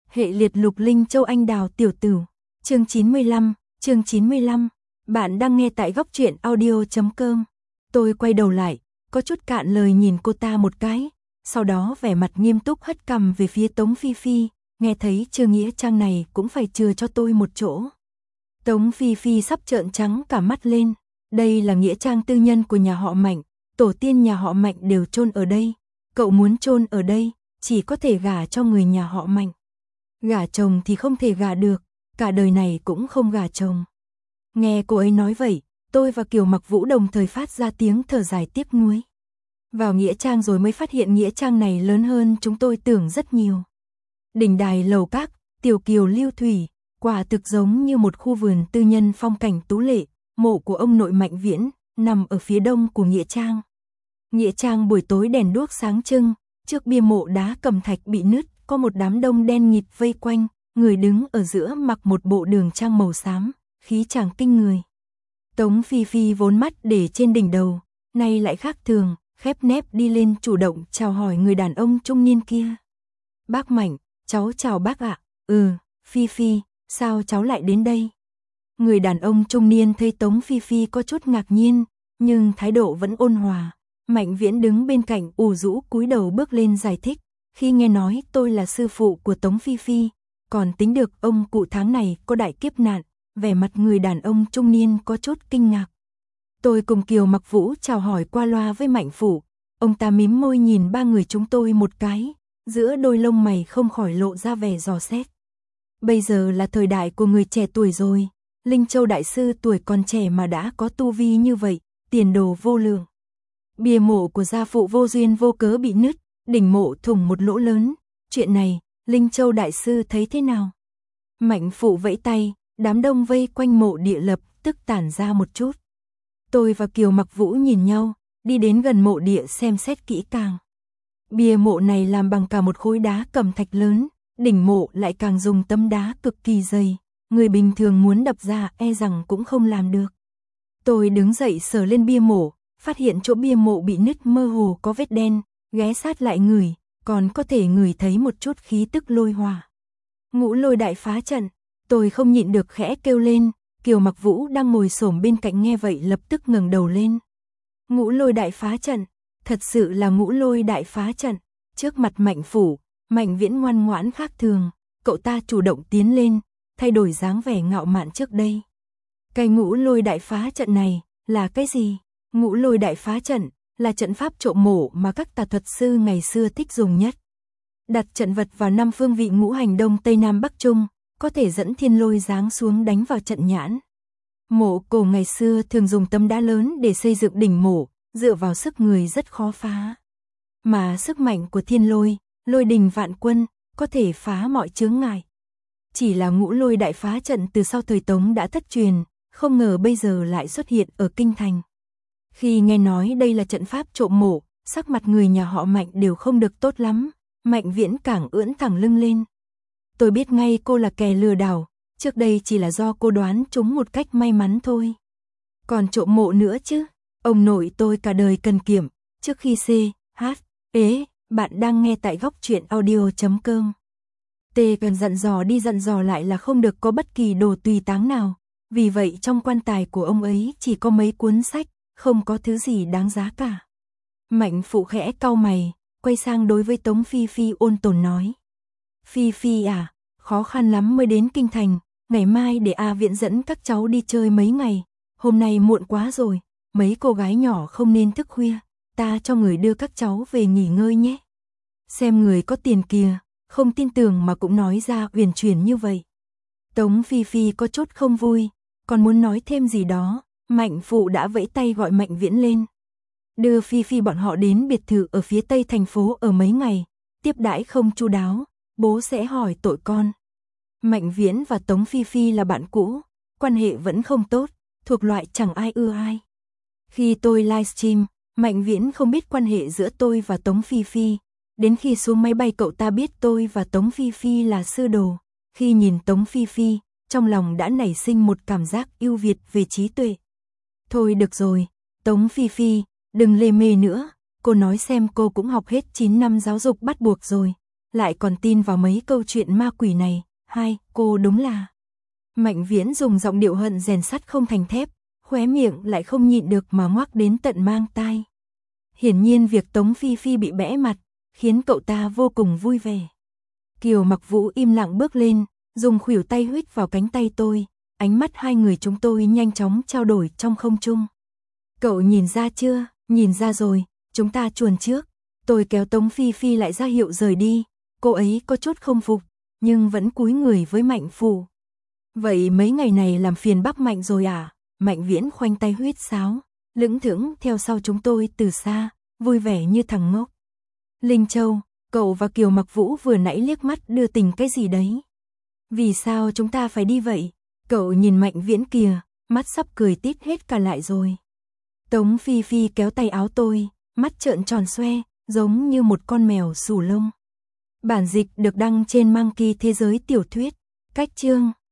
Hệ liệt Lục Linh Châu Anh Đào Tiểu Tửu. Chương 95. Bạn đang nghe tại góc truyện audio.com. Tôi quay đầu lại, có chút cạn lời nhìn cô ta một cái, sau đó vẻ mặt nghiêm túc hất cằm về phía Tống Phi Phi, nghe thấy chưa nghĩa trang này cũng phải chừa cho tôi một chỗ. Tống Phi Phi sắp trợn trắng cả mắt lên, đây là nghĩa trang tư nhân của nhà họ Mạnh, tổ tiên nhà họ Mạnh đều chôn ở đây, cậu muốn chôn ở đây, chỉ có thể gả cho người nhà họ Mạnh. Gả chồng thì không thể gả được, cả đời này cũng không gả chồng. Nghe cô ấy nói vậy, tôi và Kiều Mặc Vũ đồng thời phát ra tiếng thở dài tiếc nuối. Vào nghĩa trang rồi mới phát hiện nghĩa trang này lớn hơn chúng tôi tưởng rất nhiều. Đình đài lầu các, tiểu kiều lưu thủy, quả thực giống như một khu vườn tư nhân phong cảnh tú lệ. Mộ của ông nội Mạnh Viễn nằm ở phía đông của nghĩa trang. Nghĩa trang buổi tối đèn đuốc sáng trưng, trước bia mộ đá cẩm thạch bị nứt, có một đám đông đen nghịt vây quanh, người đứng ở giữa mặc một bộ đường trang màu xám, khí chàng kinh người. Tống Phi Phi vốn mắt để trên đỉnh đầu, nay lại khác thường, khép nép đi lên chủ động chào hỏi người đàn ông trung niên kia. Bác Mạnh, cháu chào bác ạ. Phi Phi, sao cháu lại đến đây? Người đàn ông trung niên thấy Tống Phi Phi có chút ngạc nhiên, nhưng thái độ vẫn ôn hòa. Mạnh Viễn đứng bên cạnh ủ rũ cúi đầu bước lên giải thích. Khi nghe nói tôi là sư phụ của Tống Phi Phi, còn tính được ông cụ tháng này có đại kiếp nạn, vẻ mặt người đàn ông trung niên có chút kinh ngạc. Tôi cùng Kiều Mặc Vũ chào hỏi qua loa với Mạnh Phủ, ông ta mím môi nhìn ba người chúng tôi một cái, giữa đôi lông mày không khỏi lộ ra vẻ dò xét. Bây giờ là thời đại của người trẻ tuổi rồi, Linh Châu đại sư tuổi còn trẻ mà đã có tu vi như vậy, tiền đồ vô lượng. Bia mộ của gia phụ vô duyên vô cớ bị nứt, đỉnh mộ thủng một lỗ lớn, chuyện này, Linh Châu đại sư thấy thế nào? Mạnh Phụ vẫy tay, đám đông vây quanh mộ địa lập tức tản ra một chút. Tôi và Kiều Mặc Vũ nhìn nhau, đi đến gần mộ địa xem xét kỹ càng. Bia mộ này làm bằng cả một khối đá cẩm thạch lớn, đỉnh mộ lại càng dùng tấm đá cực kỳ dày, người bình thường muốn đập ra e rằng cũng không làm được. Tôi đứng dậy sờ lên bia mộ, phát hiện chỗ bia mộ bị nứt mơ hồ có vết đen, ghé sát lại ngửi, còn có thể ngửi thấy một chút khí tức lôi hỏa. Ngũ Lôi đại phá trận, tôi không nhịn được khẽ kêu lên, Kiều Mặc Vũ đang ngồi xổm bên cạnh nghe vậy lập tức ngẩng đầu lên. Ngũ Lôi đại phá trận, thật sự là Ngũ Lôi đại phá trận. Trước mặt Mạnh Phủ, Mạnh Viễn ngoan ngoãn khác thường, cậu ta chủ động tiến lên, thay đổi dáng vẻ ngạo mạn trước đây. Cái Ngũ Lôi đại phá trận này là cái gì? Ngũ Lôi đại phá trận là trận pháp trộm mộ mà các tà thuật sư ngày xưa thích dùng nhất. Đặt trận vật vào 5 phương vị ngũ hành đông tây nam bắc trung, có thể dẫn thiên lôi giáng xuống đánh vào trận nhãn. Mộ cổ ngày xưa thường dùng tấm đá lớn để xây dựng đỉnh mộ, dựa vào sức người rất khó phá. Mà sức mạnh của thiên lôi, lôi đình vạn quân, có thể phá mọi chướng ngại. Chỉ là Ngũ Lôi đại phá trận từ sau thời Tống đã thất truyền, không ngờ bây giờ lại xuất hiện ở kinh thành. Khi nghe nói đây là trận pháp trộm mộ, sắc mặt người nhà họ Mạnh đều không được tốt lắm, Mạnh Viễn càng ưỡn thẳng lưng lên. Tôi biết ngay cô là kẻ lừa đảo, trước đây chỉ là do cô đoán trúng một cách may mắn thôi. Còn trộm mộ nữa chứ, ông nội tôi cả đời cần kiệm, trước khi bạn đang nghe tại góc truyện audio.com. Cần dặn dò đi dặn dò lại là không được có bất kỳ đồ tùy táng nào, vì vậy trong quan tài của ông ấy chỉ có mấy cuốn sách, không có thứ gì đáng giá cả. Mạnh Phụ khẽ cau mày, quay sang đối với Tống Phi Phi ôn tồn nói. Phi Phi à, khó khăn lắm mới đến kinh thành, ngày mai để A Viễn dẫn các cháu đi chơi mấy ngày, hôm nay muộn quá rồi, mấy cô gái nhỏ không nên thức khuya, ta cho người đưa các cháu về nghỉ ngơi nhé. Xem người có tiền kìa, không tin tưởng mà cũng nói ra uyển chuyển như vậy. Tống Phi Phi có chút không vui, còn muốn nói thêm gì đó, Mạnh Phụ đã vẫy tay gọi Mạnh Viễn lên. Đưa Phi Phi bọn họ đến biệt thự ở phía tây thành phố ở mấy ngày, tiếp đãi không chu đáo, bố sẽ hỏi tội con. Mạnh Viễn và Tống Phi Phi là bạn cũ, quan hệ vẫn không tốt, thuộc loại chẳng ai ưa ai. Khi tôi livestream, Mạnh Viễn không biết quan hệ giữa tôi và Tống Phi Phi, đến khi xuống máy bay cậu ta biết tôi và Tống Phi Phi là sư đồ. Khi nhìn Tống Phi Phi, trong lòng đã nảy sinh một cảm giác ưu việt về trí tuệ. Thôi được rồi, Tống Phi Phi, đừng lê mê nữa, cô nói xem cô cũng học hết 9 năm giáo dục bắt buộc rồi, lại còn tin vào mấy câu chuyện ma quỷ này. Hai, cô đúng là. Mạnh Viễn dùng giọng điệu hận rèn sắt không thành thép, khóe miệng lại không nhịn được mà ngoác đến tận mang tai. Hiển nhiên việc Tống Phi Phi bị bẽ mặt, khiến cậu ta vô cùng vui vẻ. Kiều Mặc Vũ im lặng bước lên, dùng khuỷu tay huých vào cánh tay tôi, ánh mắt hai người chúng tôi nhanh chóng trao đổi trong không trung. Cậu nhìn ra chưa? Nhìn ra rồi, chúng ta chuồn trước. Tôi kéo Tống Phi Phi lại ra hiệu rời đi, cô ấy có chút không phục, nhưng vẫn cúi người với Mạnh Phủ. Vậy mấy ngày này làm phiền bác Mạnh rồi à? Mạnh Viễn khoanh tay huýt sáo, lững thững theo sau chúng tôi từ xa, vui vẻ như thằng ngốc. Linh Châu, cậu và Kiều Mặc Vũ vừa nãy liếc mắt đưa tình cái gì đấy? Vì sao chúng ta phải đi vậy? Cậu nhìn Mạnh Viễn kìa, mắt sắp cười tít hết cả lại rồi. Tống Phi Phi kéo tay áo tôi, mắt trợn tròn xoe, giống như một con mèo xù lông. Bản dịch được đăng trên Monkey Thế giới tiểu thuyết, cách chương